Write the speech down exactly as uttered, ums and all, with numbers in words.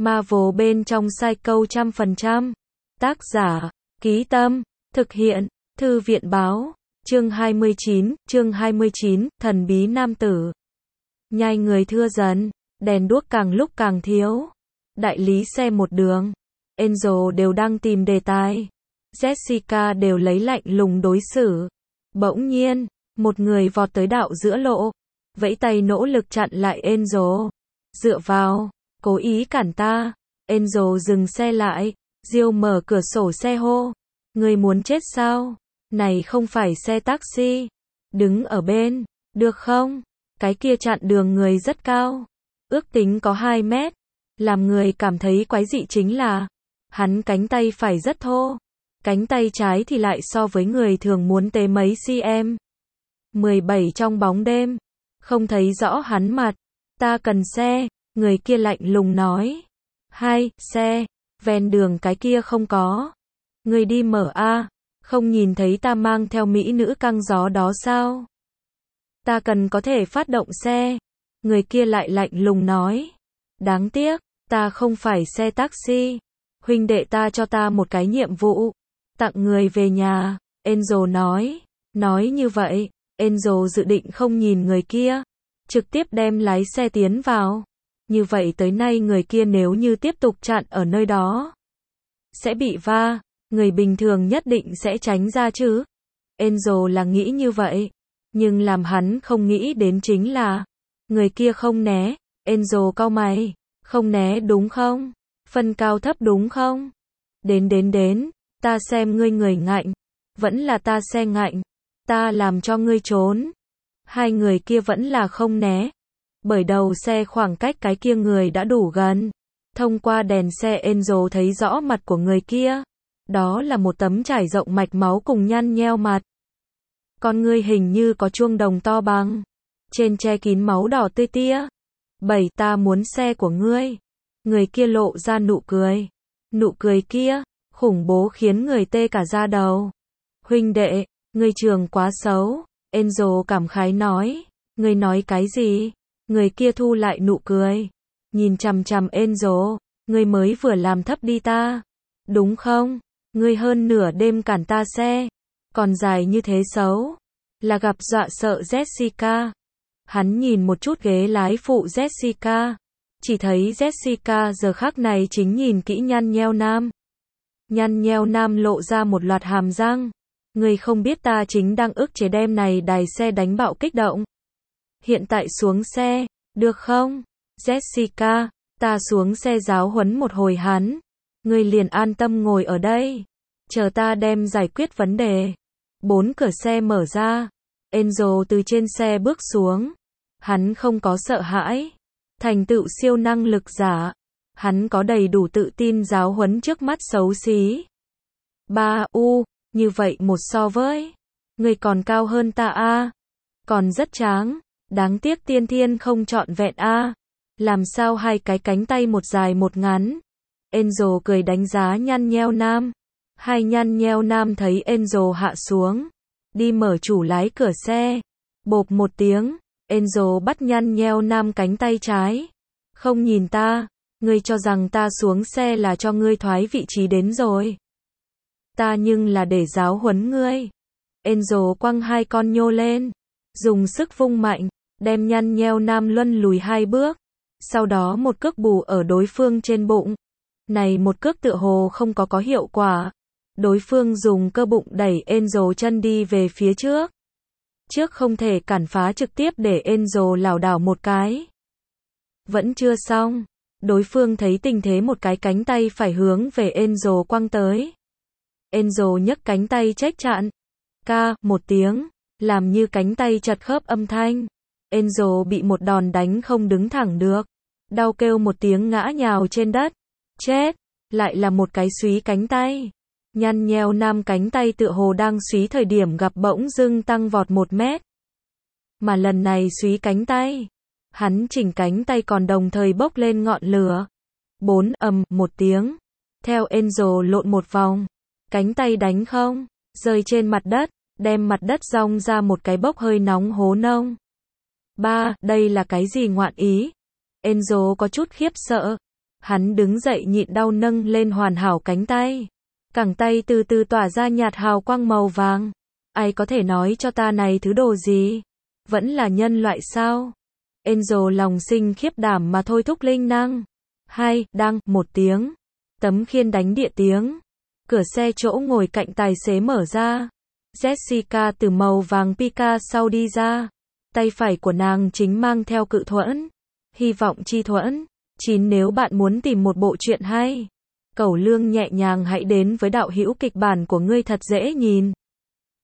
Marvel bên trong Psycho trăm phần trăm. Tác giả, Ký Tâm, thực hiện, Thư viện báo, chương hai mươi chín, chương hai mươi chín, thần bí nam tử. Nhai người thưa dần, đèn đuốc càng lúc càng thiếu. Đại lý xe một đường, Angel đều đang tìm đề tài. Jessica đều lấy lạnh lùng đối xử. Bỗng nhiên, một người vọt tới đạo giữa lộ, vẫy tay nỗ lực chặn lại Angel. Dựa vào, cố ý cản ta. Angel dừng xe lại, Jill mở cửa sổ xe hô. Người muốn chết sao? Này không phải xe taxi. Đứng ở bên, được không? Cái kia chặn đường người rất cao. Ước tính có hai mét. Làm người cảm thấy quái dị chính là, hắn cánh tay phải rất thô. Cánh tay trái thì lại so với người thường muốn tế mấy cm. mười bảy trong bóng đêm. Không thấy rõ hắn mặt. Ta cần xe. Người kia lạnh lùng nói. Hai, xe. Ven đường cái kia không có. Người đi mở a. Không nhìn thấy ta mang theo mỹ nữ căng gió đó sao? Ta cần có thể phát động xe. Người kia lại lạnh lùng nói. Đáng tiếc, ta không phải xe taxi. Huynh đệ ta cho ta một cái nhiệm vụ. Tặng người về nhà. Angel nói. Nói như vậy, Angel dự định không nhìn người kia. Trực tiếp đem lái xe tiến vào. Như vậy tới nay người kia nếu như tiếp tục chặn ở nơi đó, sẽ bị va. Người bình thường nhất định sẽ tránh ra chứ. Angel là nghĩ như vậy. Nhưng làm hắn không nghĩ đến chính là, người kia không né. Angel cau mày. Không né đúng không? Phân cao thấp đúng không? Đến đến đến, ta xem ngươi người ngạnh. Vẫn là ta xe ngạnh. Ta làm cho ngươi trốn. Hai người kia vẫn là không né. Bởi đầu xe khoảng cách cái kia người đã đủ gần. Thông qua đèn xe Angel thấy rõ mặt của người kia. Đó là một tấm trải rộng mạch máu cùng nhăn nheo mặt. Con ngươi hình như có chuông đồng to bằng. Trên che kín máu đỏ tươi tia. Bảy, ta muốn xe của ngươi. Người kia lộ ra nụ cười. Nụ cười kia, khủng bố khiến người tê cả da đầu. Huynh đệ, ngươi trường quá xấu. Angel cảm khái nói. Ngươi nói cái gì? Người kia thu lại nụ cười. Nhìn chằm chằm Angel. Ngươi mới vừa làm thấp đi ta. Đúng không? Ngươi hơn nửa đêm cản ta xe. Còn dài như thế xấu. Là gặp dọa sợ Jessica. Hắn nhìn một chút ghế lái phụ Jessica. Chỉ thấy Jessica giờ khắc này chính nhìn kỹ nhăn nheo nam. Nhăn nheo nam lộ ra một loạt hàm răng. Ngươi không biết ta chính đang ức chế đem này đài xe đánh bạo kích động. Hiện tại xuống xe, được không? Jessica, ta xuống xe giáo huấn một hồi hắn. Ngươi liền an tâm ngồi ở đây. Chờ ta đem giải quyết vấn đề. Bốn cửa xe mở ra. Angel từ trên xe bước xuống. Hắn không có sợ hãi. Thành tựu siêu năng lực giả. Hắn có đầy đủ tự tin giáo huấn trước mắt xấu xí. Ba u, như vậy một so với. Người còn cao hơn ta a. Còn rất tráng. Đáng tiếc tiên thiên không trọn vẹn a. Làm sao hai cái cánh tay một dài một ngắn. Angel cười đánh giá nhăn nheo nam. Hai nhăn nheo nam thấy Angel hạ xuống. Đi mở chủ lái cửa xe. Bộp một tiếng. Angel bắt nhăn nheo nam cánh tay trái. Không nhìn ta. Ngươi cho rằng ta xuống xe là cho ngươi thoái vị trí đến rồi. Ta nhưng là để giáo huấn ngươi. Angel quăng hai con nhô lên. Dùng sức vung mạnh. Đem nhăn nheo nam luân lùi hai bước. Sau đó một cước bù ở đối phương trên bụng. Này một cước tựa hồ không có có hiệu quả. Đối phương dùng cơ bụng đẩy Angel chân đi về phía trước. Trước không thể cản phá trực tiếp để Angel lảo đảo một cái. Vẫn chưa xong. Đối phương thấy tình thế một cái cánh tay phải hướng về Angel quăng tới. Angel nhấc cánh tay trách chặn. Ca, một tiếng. Làm như cánh tay chật khớp âm thanh. Angel bị một đòn đánh không đứng thẳng được. Đau kêu một tiếng ngã nhào trên đất. Chết. Lại là một cái súy cánh tay. Nhăn nheo nam cánh tay tựa hồ đang súy thời điểm gặp bỗng dưng tăng vọt một mét. Mà lần này súy cánh tay. Hắn chỉnh cánh tay còn đồng thời bốc lên ngọn lửa. Bốn ầm một tiếng. Theo Angel lộn một vòng. Cánh tay đánh không. Rơi trên mặt đất. Đem mặt đất rong ra một cái bốc hơi nóng hố nông. Ba, đây là cái gì ngoạn ý? Angel có chút khiếp sợ. Hắn đứng dậy nhịn đau nâng lên hoàn hảo cánh tay. Cẳng tay từ từ tỏa ra nhạt hào quang màu vàng. Ai có thể nói cho ta này thứ đồ gì? Vẫn là nhân loại sao? Angel lòng sinh khiếp đảm mà thôi thúc linh năng. Hai, đăng, một tiếng. Tấm khiên đánh địa tiếng. Cửa xe chỗ ngồi cạnh tài xế mở ra. Jessica từ màu vàng Pika sau đi ra. Tay phải của nàng chính mang theo cự thuẫn. Hy vọng chi thuẫn. Chín nếu bạn muốn tìm một bộ truyện hay. Cẩu Lương nhẹ nhàng hãy đến với đạo hữu kịch bản của ngươi thật dễ nhìn.